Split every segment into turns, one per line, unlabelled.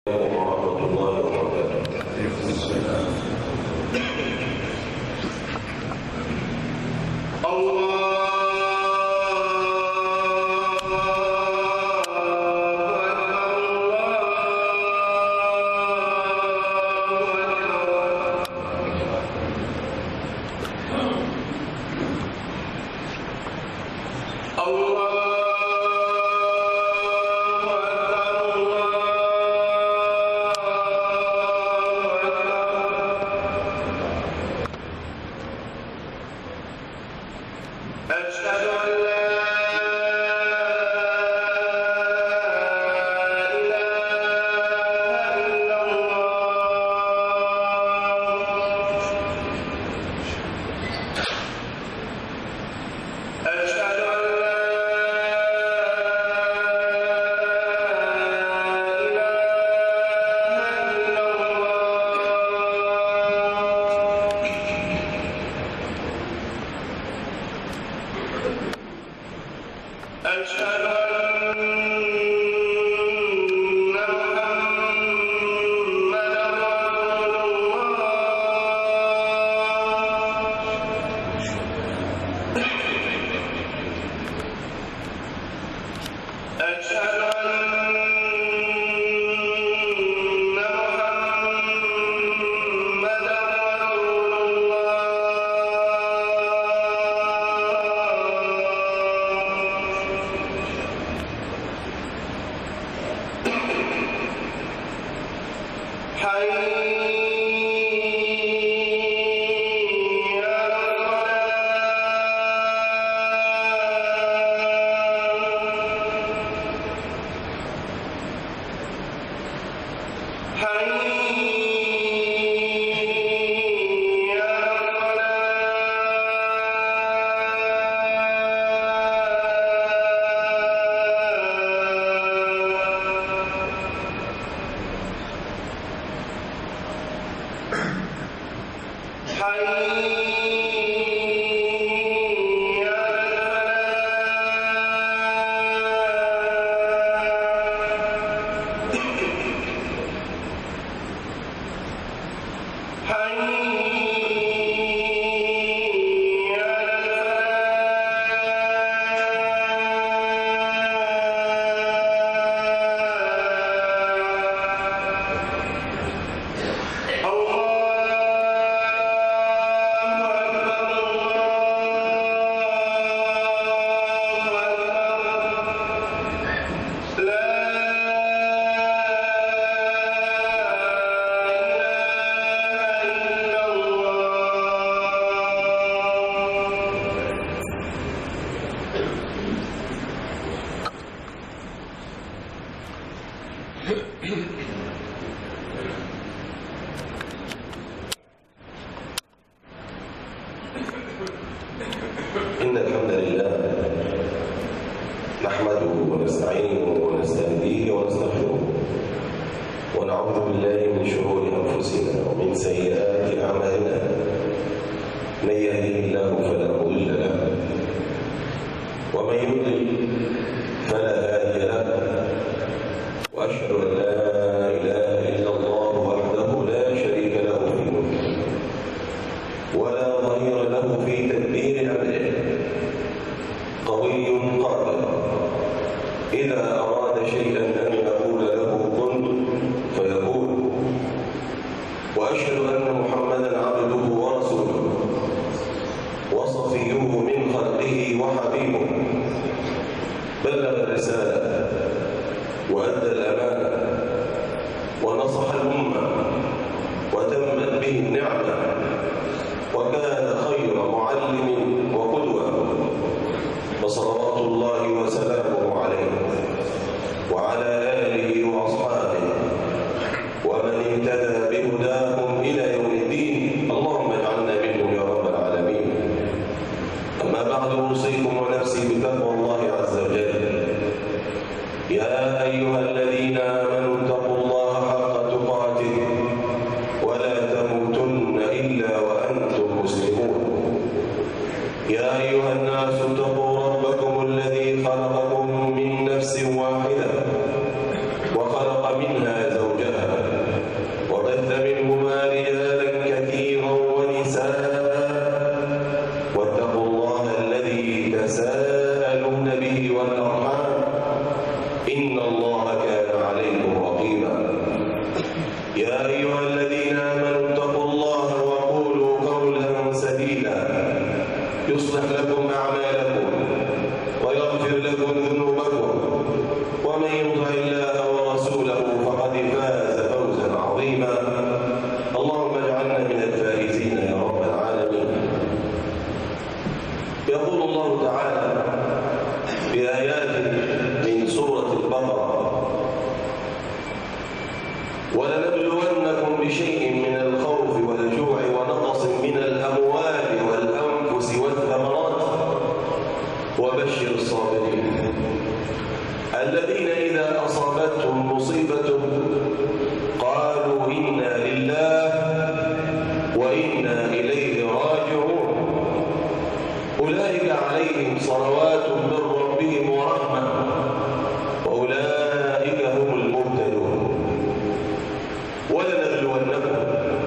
ورحمة الله وبركاته. إن الحمد لله نحمده ونستعينه ونستهديه ونستغفره ونعوذ بالله من شرور أنفسنا ومن سيئات أعمالنا. من يهده الله فلا مضل له ومن يضلل فلا هادي له، وأشهد أن لا إله إلا الله وحده لا شريك له في ملكه ولا ظهير له في تدبير أمره، قوي قادر إذا أراد شيئا أن يقول له كن فيقول. وأشهد أن محمدا عبده ورسوله وصفيه من خلقه وحبيبه، بلغ الرسالة وأدى الأمانة ونصح الأمة وتمت به النعمة، وكان خير معلم وقدوة، فصلوات الله وسلامه عليه وعلى آله وأصحابه ومن اهتدى بهداهم إلى يوم الدين. اللهم اجعلنا منهم يا رب العالمين. أما بعد، أوصيكم ونفسي بتقوى الله عز وجل. يا أيها الذين آمنوا اتقوا الله حق تقاته ولا تموتن إلا وأنتم مسلمون. يا أيها الذين آمنوا اتقوا الله وقولوا قولا سديدا يصلح لكم أعمالكم ويغفر لكم ذنوبكم ومن يطع الله ورسوله فقد فاز فوزا عظيما. اللهم اجعلنا من الفائزين يا رب العالمين. يقول الله تعالى في آيات من سورة البقرة: ولنبلونكم بشيء من الخوف والجوع ونقص من الأموال والأنفس والثمرات وبشر الصابرين الذين إذا أصابتهم مصيبة قالوا إنا لله وإنا إليه راجعون أولئك عليهم صلوات من ربهم ورحمة وأولئك هم المهتدون. ولنبلونكم،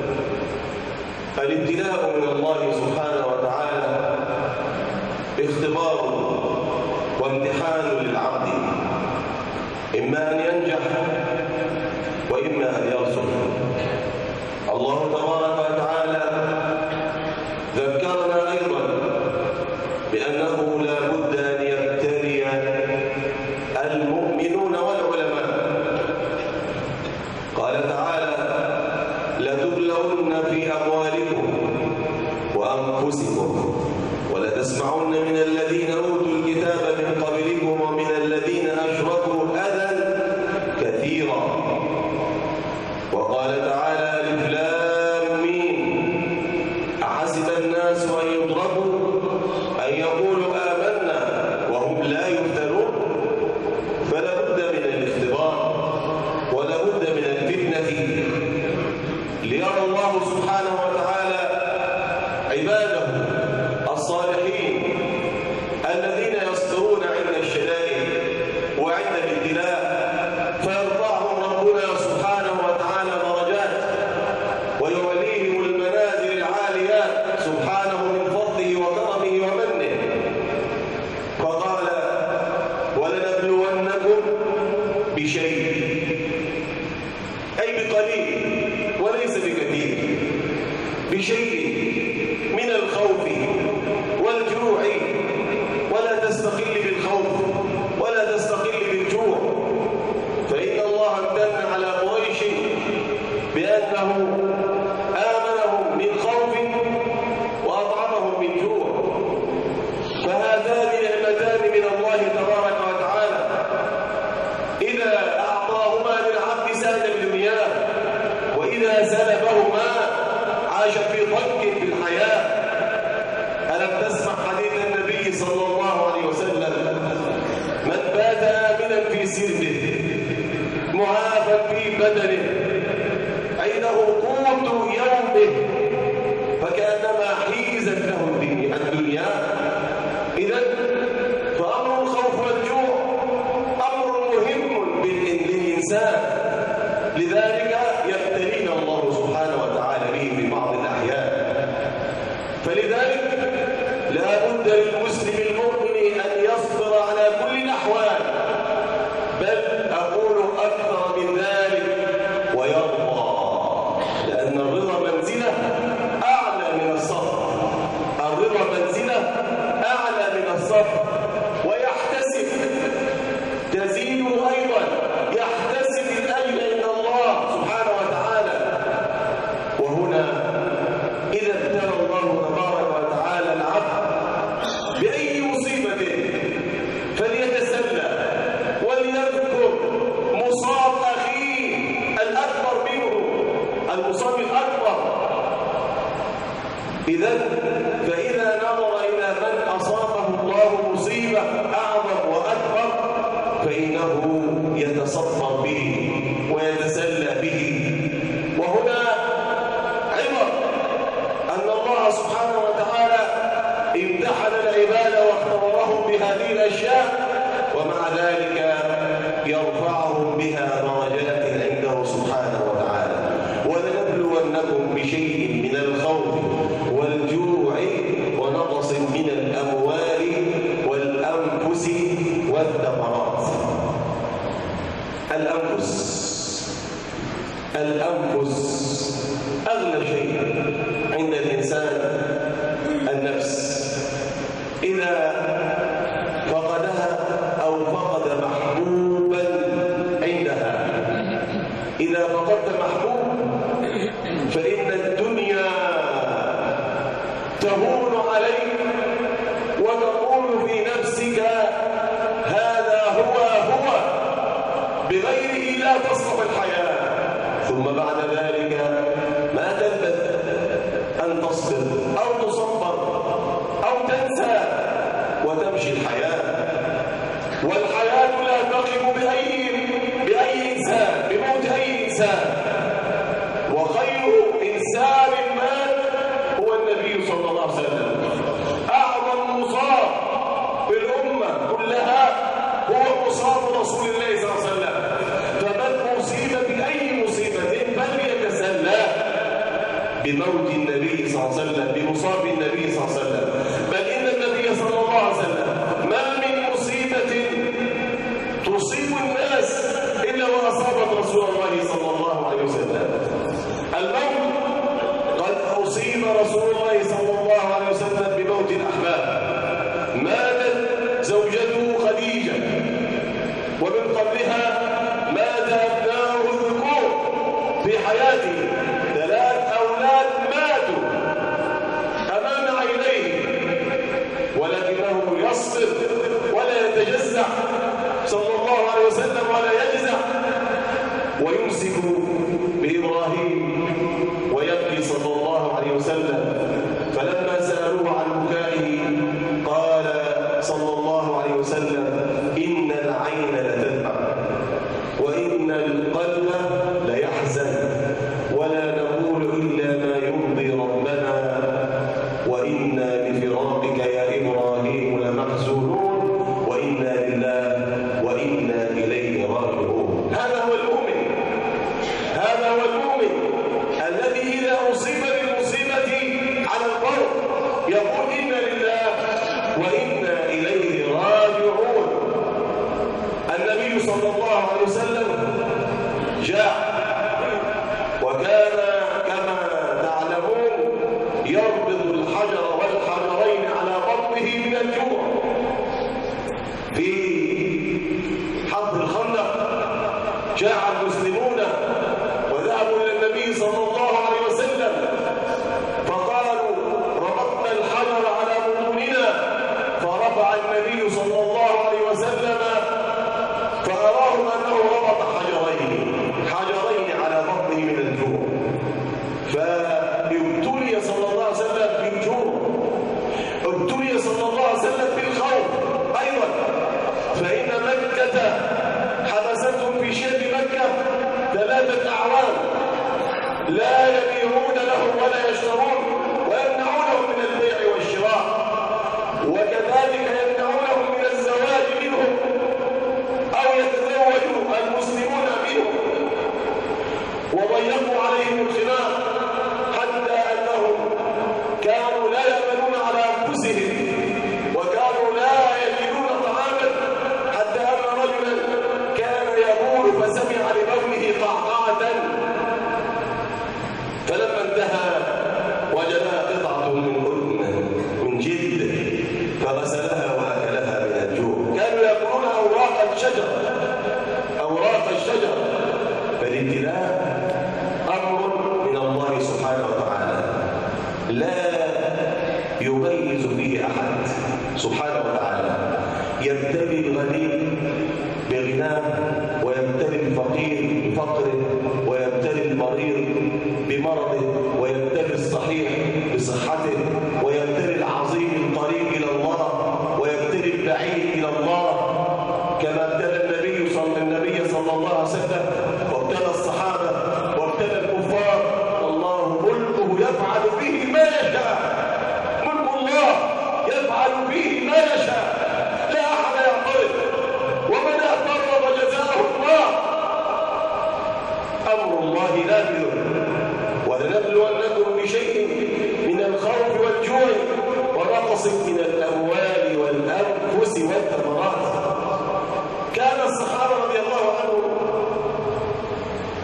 الابتلاء من الله سبحانه وتعالى اختبار وامتحان للعبد، إما أن ينجح وإما أن يرسل. الله تبارك وتعالى ذكرنا أيضا بأنه لا بد أن يبتلي المؤمنون والعلماء. قال تعالى: لتبلون في أموالكم وأنفسكم ولتسمعن من الذين أوتوا الكتاب من قبلكم ومن الذين أشركوا أذى كثيرا. وقال تعالى: ألف لام ميم أحسب الناس أن يتركوا أن يقولوا آمنا وهم لا يفتنون. فلا بد من الاختبار ولا بد من الفتنة ليرى الله سبحانه وتعالى عباده الصالحين الذين يصبرون عند الشدائد وعند الابتلاء، فيرفعهم ربنا سبحانه وتعالى درجات ويوليهم المنازل العاليات سبحانه من فضله وكرمه ومنه. فقال: ولنبلونكم بشيء، أي بقليل وليس بكثير، بشيء من الخوف والجوع. ولا تستقل بالخوف ولا تستقل بالجوع، فإن الله امتن على قريش بأنه آمنهم من خوف وأطعمهم من جوع. فهاتان نعمتان من الله تبارك وتعالى إذا أعطاهما للعبد ساد بدنياه، وإذا سلبهما عاش في ضنك في الحياة. ألم تسمع حديث النبي صلى الله عليه وسلم: من بات آمنا في سربه معافى في بدنه عنده قوت يومه فكأنما حيزت له الدنيا. إذن فأمر الخوف والجوع أمر مهم للإنسان، لذلك يبتلينا الله سبحانه وتعالى به في بعض الأحيان. فلذلك لا بد للمسلم المؤمن أن يصبر على كل الأحوال، بل أقول أكثر من ذلك ويرضى، لأن الرضا منزلة أعلى من الصبر. الرضا منزلة أعلى من الصبر. ويحتسب، تزيد أيضا، يحتسب الأجر عند الله سبحانه وتعالى. وهنا إذا ابتلى الله تبارك وتعالى العبد بأي مصيبة فليتسلى وليذكر مصاب أخيه الأكبر منه، المصاب الأكبر. فإذا نظر إلى من أصابه الله مصيبة أعظم وأكبر فإنه يتصفر به ويتسلى به. وهنا عبر أن الله سبحانه وتعالى امتحن العباد واختبرهم بهذه الأشياء، ومع ذلك يرفعهم بها درجات عنده سبحانه وتعالى. ولنبلونكم بشيء من الخوف والجوع ونقص من الأموال والأنفس والثمرات. الأنفس الأنفس أغلى شيء عند الإنسان النفس. إذا فقدها أو فقد محبوبا عندها، إذا فقدت محبوب فإن الدنيا تهون عليك وتقول في نفسك هذا هو بغيره لا تصلح الحياة. ثم بعد ذلك ما تلبث أن تصبر أو تصبر أو تنسى وتمشي الحياة. والحياة لا تقف بأي إنسان، بموت أي إنسان. وخير إنسان مات هو النبي صلى الله عليه وسلم. أعظم مصاب في الأمة كلها هو مصاب رسول الله صلى الله عليه وسلم. فمن مصيب بأي مصيبة فليتسلى بموت النبي صلى الله عليه وسلم، بمصاب النبي صلى الله عليه وسلم. بل إن النبي صلى الله عليه وسلم ما من مصيبة تصيب الناس إلا وأصابت رسول الله صلى الله عليه وسلم. الموت قد أصيب رسول الله صلى الله عليه وسلم بموت الأحباب. ماتت زوجته خديجة، ومن قبلها مات أبناؤه الذكور في حياته. 3 أولاد ماتوا أمام عينيه، ولكنه يصبر ولا يتجزع صلى الله عليه وسلم ولا يجزع، ويمسك بإبراهيم ويبكي صلى الله عليه وسلم. فلما سألوه عن بكائه قال صلى الله عليه وسلم: إن العين لتدمع وإن القلب ليحزن، ولا نقول إلا ما يرضي ربنا، وإنا لفراقك يا إبراهيم لمحزونون، وإنا لله وإنا إليه راجعون. هذا هو المؤمن، هذا هو المؤمن الذي إذا أصيب بالمصيبة على القلب يقول إنا لله وإنا إليه راجعون. النبي صلى الله عليه وسلم جاء وكان كما تعلمون يربط الحجر والحجرين على بطنه من الجوع. في حفر الخندق جاء المسلمون وذهبوا إلى النبي صلى الله عليه وسلم فقالوا: ربطنا الحجر على بطوننا. فرفع النبي صلى الله عليه وسلم فأراهم أنه ربط حجرين على بطنه من الجوع. فابتلي صلى الله عليه وسلم بالجوع، ابتلي صلى الله عليه وسلم بالخوف أيضا. فإن مكة حبستهم في شرق مكة 3 أعوام لا يبيعون لهم ولا يشترون، ويمنعونهم من البيع والشراء، وكذلك يمنعونهم من الزواج منهم أو يتزوج المسلمون منهم، وضيقوا عليهم الخلاف حتى أنهم كانوا لا يأمنون على أنفسهم، وكانوا لا يجدون طعاما، حتى أن رجلا كان يبول فسمع لبوله قعقعة، فلما انتهى وجدها قطعة من جلد فغسلها وأكلها من الجوع. كانوا يأكلون أوراق الشجر. فالابتلاء أمر من الله سبحانه وتعالى لا يميز فيه أحد سبحانه وتعالى. يبتلي الغني بغناه، ويبتلي الفقير بفقره، ويبتلي المريض بمرضه، ويبتلي الصحيح بصحته، ويبتلي العظيم القريب إلى الله، ويبتلي البعيد إلى الله، كما ابتلى النبي صلى الله عليه وسلم، وابتلى الصحابة، وابتلى الكفار. الله ملكه يفعل به ما يشاء، ملك الله يفعل به ما يشاء، لا أحد يعترض، ومن اعترض جزاءه الله. أمر الله نافذ. ولنبلونكم بشيء من الخوف والجوع ونقص من الأموال والأنفس والثمرات. كان الصحابة رضي الله عنهم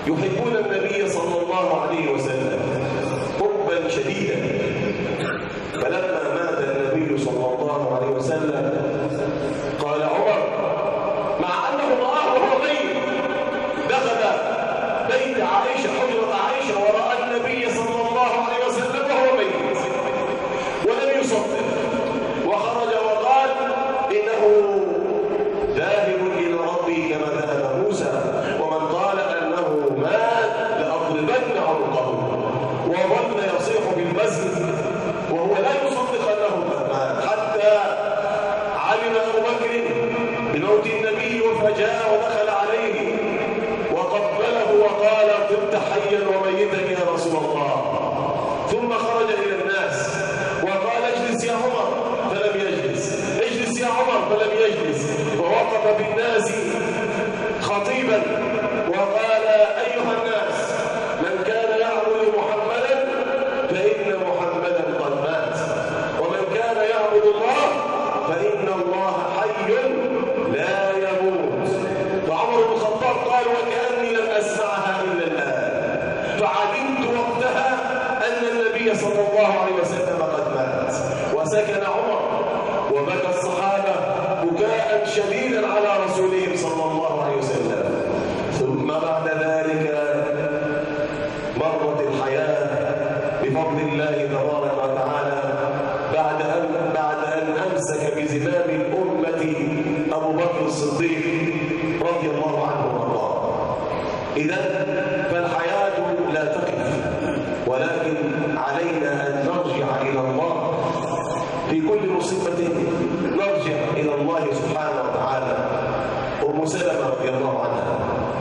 يحبون النبي صلى الله عليه وسلم حبا شديدا. فلما مات النبي صلى الله عليه وسلم قال عمر مع أنه رآه وهو ميت، دخل بيت عائشة حجرة عائشة ورأى النبي صلى الله عليه وسلم وهو ميت ولم يصدق، وخرج وقال إنه ذاهب إلى ربي كما ذهب موسى، ومن قال أنه مات لأضربن عنقه، وظل يصيح بالمسجد وهو لا يصدق أنه مات، حتى علم أبو بكر بموت النبي فجاء ودخل عليه وقبله وقال طبت حيا وميتا يا رسول الله. ثم خرج إلى الناس وقال اجلس يا عمر فلم يجلس، اجلس يا عمر فلم يجلس، ووقف بالناس خطيبا وقال أيها الناس من كان يعبد محمدا فإن محمدا قد مات، ومن كان يعبد الله فإن الله حي لا يموت. وعمر بن الخطاب قال وكأني لم أسمعها إلا الآن، فعلمت وقتها أن النبي صلى الله عليه وسلم قد مات. وسكن عمر وبكى الصحابة بكاء شديدا على رسولهم صلى الله عليه وسلم. ثم بعد ذلك مرت الحياة بفضل الله تبارك وتعالى بعد أن أمسك بزمام الأمة أبو بكر الصديق رضي الله عنه وارضاه. إذن فالحياة لا تقف، ولكن علينا أن نرجع إلى الله في كل مصيبة، نرجع إلى الله سبحانه وتعالى. أم سلمة رضي الله عنها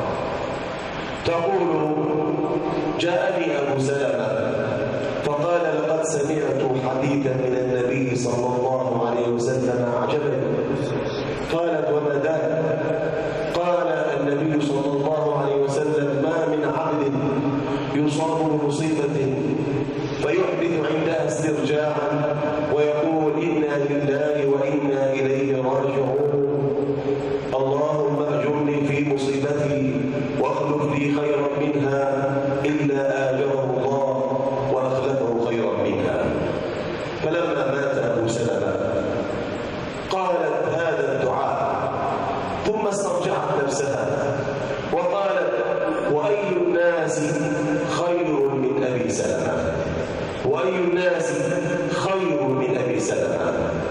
تقول جاءني أبو سلمة فقال لقد سمعت حديثا من النبي صلى الله عليه وسلم عجبني. قالت وما ذاك؟ قال النبي صلى الله عليه وسلم ما من عبد يصاب بمصيبة فيحدث عندها استرجاعا ويقول إنا لله وإنا إليه راجعون، اللهم أجرني في مصيبتي واخلف لي خيرا منها، إلا آجره الله وأخلفه خيرا منها. فلما مات أبو سلمة قالت هذا الدعاء، ثم استرجعت نفسها وقالت وأي الناس خير من أبي سلمة، وأي الناس خير من أبي سلمة.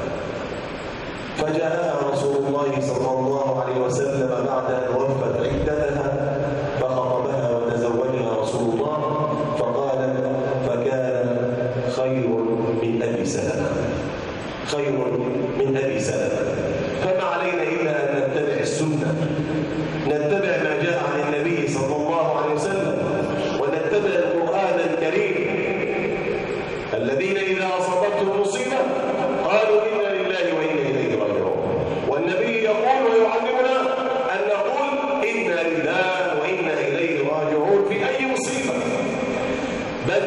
فجاءها رسول الله صلى الله عليه وسلم بعد أن وفت عدتها فخطبها وتزوجها رسول الله، فقال فكان خير من أبي سلمة، خير من أبي سلمة. فما علينا إلا أن نتبع السنة، نتبع ما جاء عن النبي صلى الله عليه وسلم، ونتبع القرآن الكريم. الذين إذا أصابتهم مصيبة قالوا إنا لله وإنا إليه راجعون، والنبي يقول ويعلمنا أن نقول إنا لله وإنا إليه راجعون في أي مصيبة. بل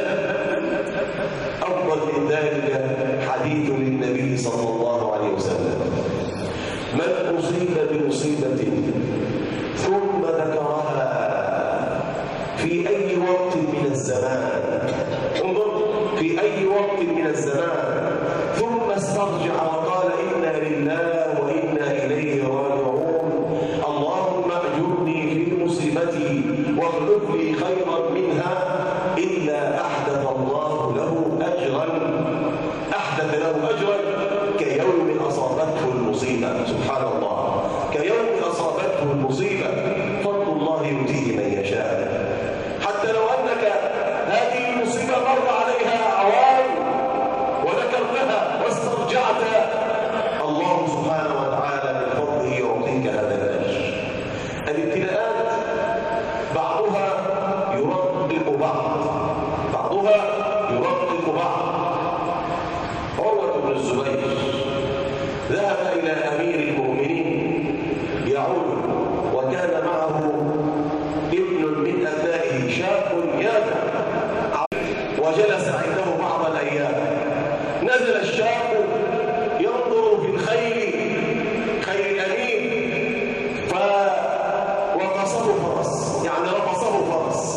أفضل من ذلك حديث للنبي صلى الله عليه وسلم من أصيب بمصيبة ثم ذكرها في أي وقت من الزمان، انظر في أي وقت من الزمان، ثم استرجع وقال إنا لله وإنا إليه راجعون، اللهم أجرني في مصيبتي واخلف لي خيرا منها، إلا أحدث الله له أجرا، أحدث له أجرا كيوم أصابته المصيبة. سبحان الله، كيوم أصابته المصيبة. فضل الله يؤتيه من يشاء. حتى لو أنك هذه المصيبة مر عليها أعوام وذكرتها واسترجعت، الله سبحانه وتعالى من فضله يعطيك هذا الأجر. الابتلاءات بعضها يرقق بعض، بعضها يرقق بعض. عروة بن الزبير ذهب إلى أمير المؤمنين يعود، وكان معه ابن من أبنائه شاب يافع، وجلس عنده بعض الأيام. نزل الشاب ينظر في الخيل، خيل أمير، فوقصه فرس، يعني رقصه فرس،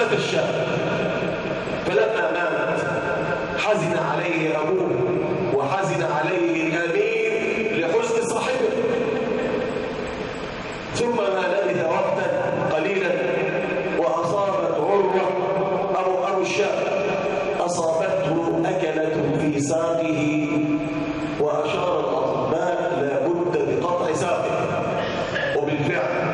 مات الشاب، فلما مات حزن عليه أبوه وحزن عليه الأمير لحزن صاحبه. ثم ما لبث وقتا قليلا وأصابت عروة أبو الشاب أصابته أكلة في ساقه، وأشار الأطباء لا بد بقطع ساقه، وبالفعل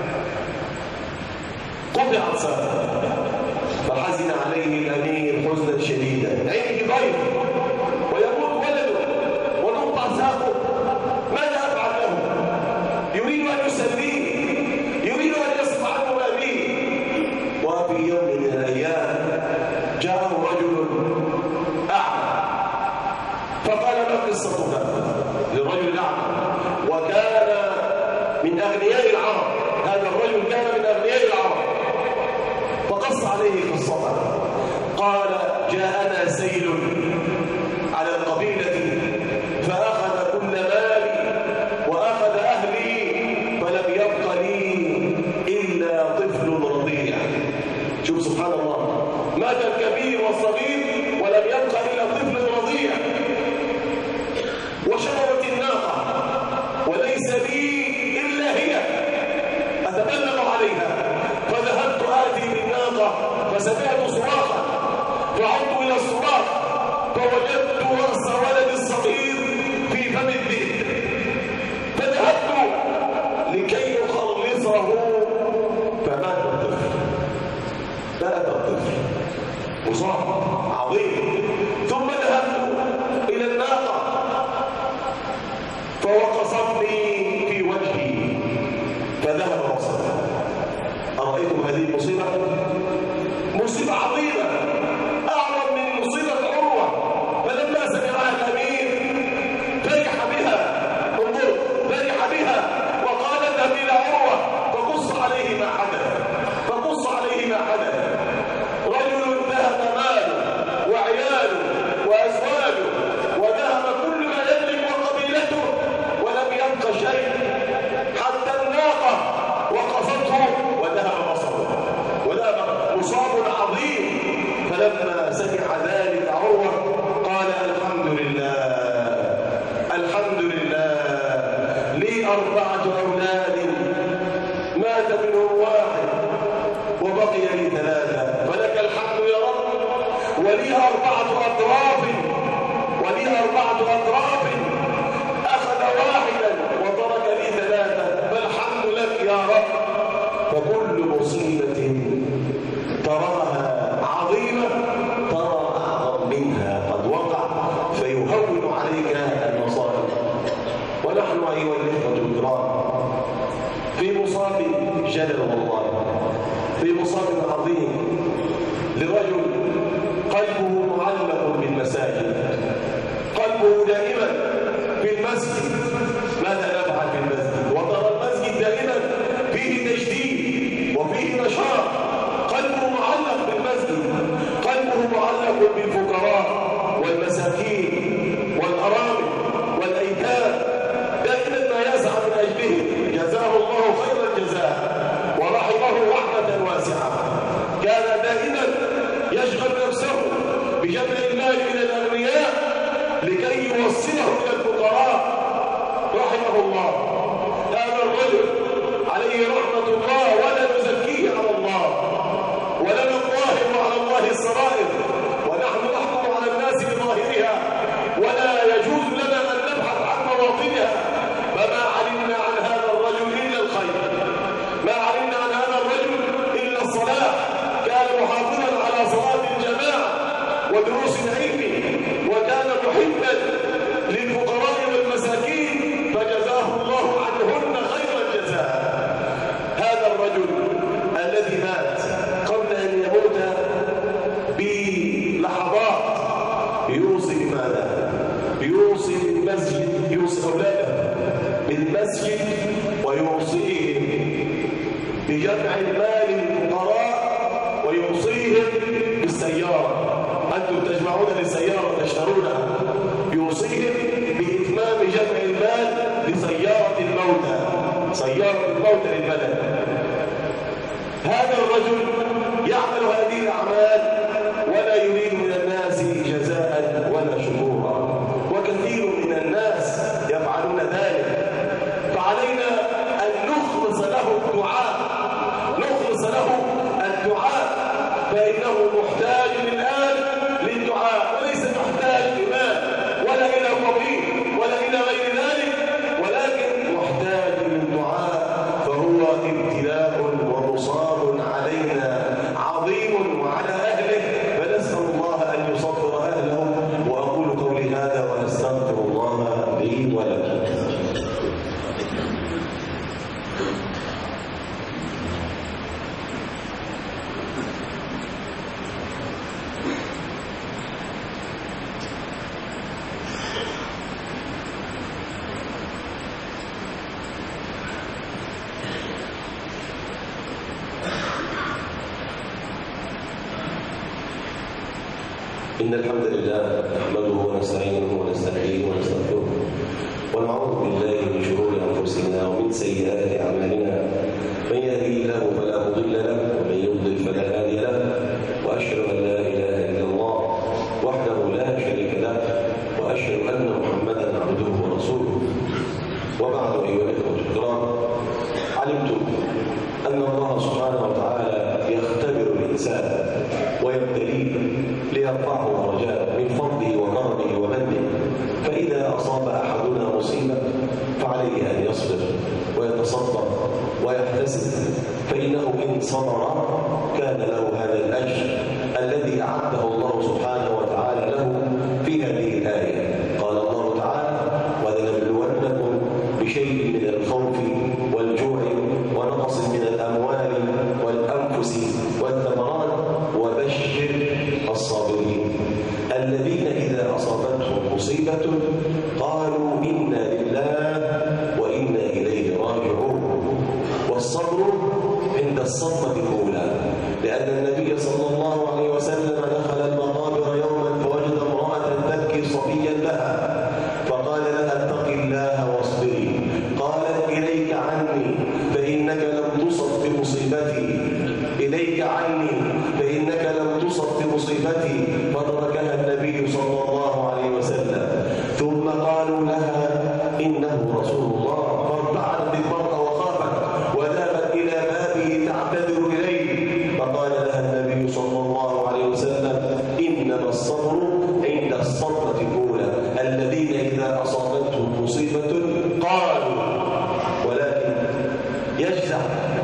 قطعت ساقه. فحزن عليه الأمير حزنا شديدا، عنده ضيف ويموت ولده ونقطع ساقه، ماذا أفعل له؟ يريد أن يسليه، يريد أن يصف عنه أبيه. وفي يوم من الأيام جاءه رجل أعمى فقال ما قصتك للرجل الأعمى، وكان من أغنياء العرب، هذا الرجل كان من أغنياء العرب، فقص عليه قصته. قال جاءنا سيل على القبيلة فأخذ كل مالي وأخذ أهلي، فلم يبق لي إلا طفل رضيع. شوف سبحان الله، مات الكبير والصغير ولم يبق إلا طفل رضيع. وشربت الناقة وليس لي إلا هي أتبلغ عليها، فذهبت آتي بالناقة فسمعت صراخا، فعدت إلى الصراخ فوجدت رأس ولد الصغير في فم الذئب، فذهبت لكي أخلصه فمات الطفل. مات الطفل مصاب عظيم. ثم ذهبت إلى الناقة فوقصتني في وجهي فذهب بصري. أرأيتم هذه المصيبة؟ مصيبة عظيمة أعظم من مصيبة عروة. فلما سمعها الأمير فرح بها، انظر فرح بها، وقال اذهب إلى عروة فقص عليه ما حدث، فقص عليه ما حدث. رجل ذهب ماله وعياله وأزواجه وذهب كل ما يملك وقبيلته ولم يبق شيء، حتى الناقة وقفته وذهب بصره، وذهب مصاب عظيم. فلما سمع ذلك عروة قال الحمد لله، الحمد لله، لي 4 أولاد مات منهم واحد وبقي لي 3، فلك الحمد يا رب. ولي 4 أطراف، ولي 4 أطراف، أخذ واحدا وترك لي 3، فالحمد لك يا رب. فكل مصيبة تراها عظيمة ترى أعظم منها قد وقع، فيهون عليك المصائب. ونحن أيها الإخوة الكرام في مصاب جلل والله، في مصاب عظيم لرجل قلبه معلق بالمساجد، قلبه دائما في المسجد. ماذا نفعل في المسجد؟ وترى المسجد دائما فيه تجديد وفيه نشاط. قلبه معلق بالمسجد، قلبه معلق بالفقراء والمساكين والأرامل والأيتام، دائما ما يسعى من أجله. جزاه الله خير الجزاء ورحمه رحمة واسعة. كان دائما يشغل نفسه بجمع المال من الأغنياء لكي يوصله إلى الفقراء رحمه الله. هذا الرجل عليه رحمة الله، ولا نزكيه على الله، ولا نظاهر على الله السرائر، ونحن نحكم على الناس بظاهرها، ولا يجوز لنا أن نبحث عن مواطنها. فما علمنا عن هذا الرجل إلا الخير، ما علمنا عن هذا الرجل إلا الصلاة. كان محافظا على صلاة الجماعة ودروس العلم، وكان محبا للفقراء والمساكين، فجزاه الله عنهن خير الجزاء. هذا الرجل الذي مات قبل أن يموت بلحظات يوصي بماذا؟ يوصي بالمسجد، يوصي أولاده بالمسجد، ويوصيهم بجمع المال للفقراء، ويوصيهم بالسيارة. أنتم تجمعون للسيارة تشترونها، يوصيهم بإتمام جمع المال لسيارة الموتى، سيارة الموتى للبلد. هذا الرجل يعمل هذه إن الحمد لله نحمده ونستعينه ونستهديه ونستغفره ونعوذ بالله من شرور أنفسنا ومن سيئات أعمالنا من يهديه الله فلا مضل له ومن يضلل فلا هادي له وأشهد أن لا إله إلا الله وحده لا شريك له وأشهد أن محمدا عبده ورسوله وبعد أيها الإخوة الكرام علمتم أن الله سبحانه وتعالى يختبر الإنسان ويبتليه ليرفعه درجات من فضله وكرمه ومنه فإذا أصاب أحدنا مصيبة فعليه أن يصبر ويتصدق ويحتسب فإنه إن صبر كان له هذا الأجر الذي أعده الله سبحانه وتعالى له في هذه الآية. قال الله تعالى: ولنبلونكم بشيء من الخوف والجوع ونقص من الأموال والأنفس والثمرات وبشر الصابرين الذين إذا أصابتهم مصيبة قالوا إنا لله وإنا إليه راجعون. والصبر عند الصدمة الأولى، لأن النبي صلى الله عليه وسلم دخل المقابر يوما فوجد امرأة تبكي صبيا لها فقال لها: اتق الله واصبري. قالت: إليك عني فإنك لم تصب بمصيبتي، إليك عني فإنك لم تصب بمصيبتي. فتركها النبي صلى الله عليه وسلم. ثم قالوا لها: إنه رسول الله. فارتعدت المرأة وخافت وذهبت إلى بابه تعتذر إليه. فقال لها النبي صلى الله عليه وسلم: إنما الصبر عند الصدمة الأولى الذين إذا أصابتهم مصيبة قالوا، ولكن يجزع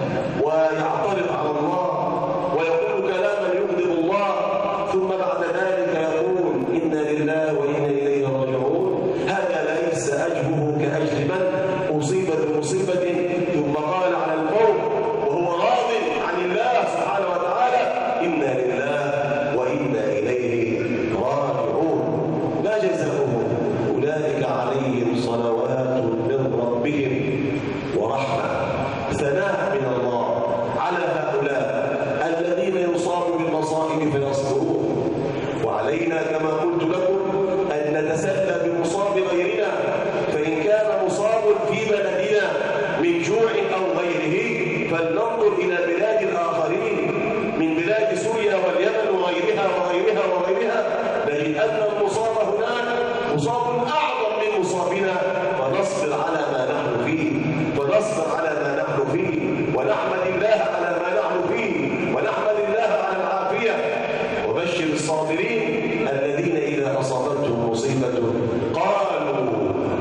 ويعترض على الله ويقول كلاما يغضب الله ثم بعد ذلك يقول إنا لله وإنا إليه راجعون. هذا ليس أجره كأجر من أصيب بمصيبة ثم قال على القوم وهو راض عن الله سبحانه وتعالى: إنا لله وإنا إليه راجعون. ما جزاؤهم؟ أولئك عليهم صلوات من ربهم ورحمة. ثناء من الله على هؤلاء الذين يصابوا بالمصائب فيصبرون. وعلينا كما قلت لكم أن نتسلى بمصاب غيرنا، فإن كان مصاب في بلدنا من جوع أو غيره فلننظر إلى بلاد الآخرين من بلاد سوريا واليمن وغيرها وغيرها وغيرها، نجد أن المصاب هناك مصاب أعظم من مصابنا، فنصبر على ما نحن فيه، فنصبر على ما نحن فيه، ونحمد الله على ما نحن فيه، ونحمد الله على العافية. وبشر الصابرين الذين إذا أصابتهم مصيبة قالوا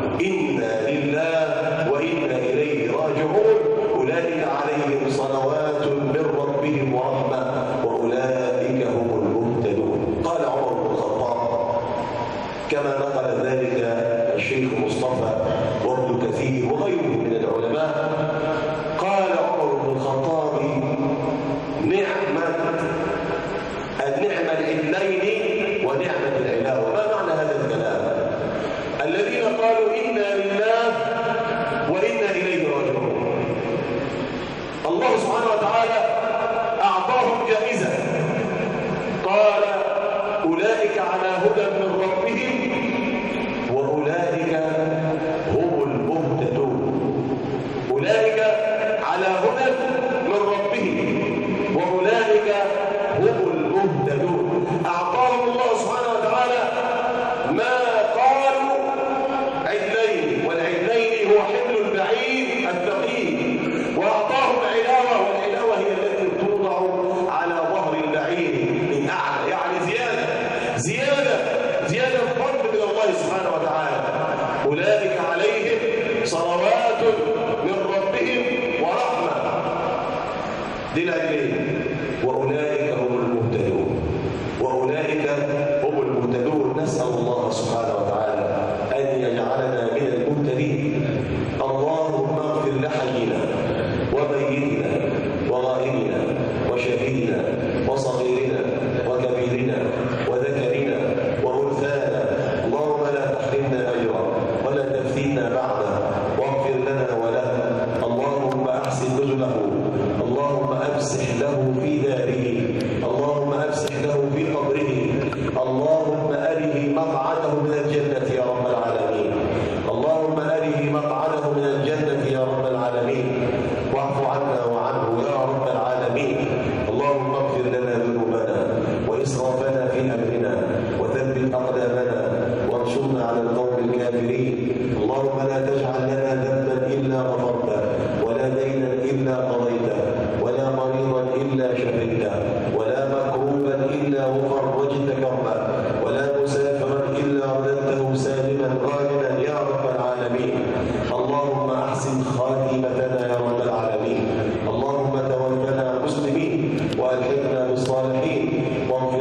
إنا لله وإنا إليه راجعون. أولئك عليهم صلوات من ربهم ورحمة وأولئك هم المهتدون. قال عمر بن الخطاب كما نقل ذلك الشيخ مصطفى وابن كثير وغيره من العلماء، قال عمر بن الخطاب: النعمة العدلين ونعمة العلاوة. ما معنى هذا الكلام؟ الذين قالوا إنا لله وإنا إليه راجعون، الله سبحانه وتعالى أعطاهم جائزة، قال: أولئك على هدى من ربهم وأولئك هم المهتدون. أولئك على هدى من ربهم وأولئك هم المهتدون. أعطاهم الله سبحانه وتعالى ما قالوا عدلين، والعدلين هو حمل البعير الثقيل، وأعطاهم علاوة، والعلاوة هي التي توضع على ظهر البعير من أعلى، يعني زيادة فضل من الله سبحانه وتعالى. أولئك عليهم صلوات من ربهم ورحمة، دي العدلين، وأولئك هم المهتدون، وأولئك هم المهتدون. نسأل الله سبحانه وتعالى أن يجعلنا من المهتدين. اللهم اغفر لحينا وميتنا وغائبنا وشهيدنا وصغيرنا وكبيرنا وذكرنا وأنثانا. اللهم لا تحرمنا أجرا ولا تفتنا بعده، واغفر لنا وله. اللهم أحسن نزله، اللهم أفسح له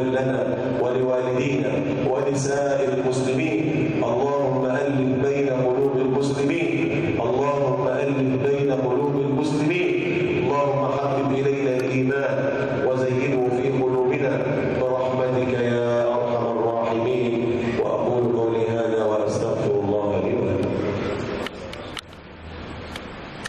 لنا ولوالدينا ولسائر المسلمين. اللهم ألف بين قلوب المسلمين، اللهم ألف بين قلوب المسلمين. اللهم حبب إلينا الإيمان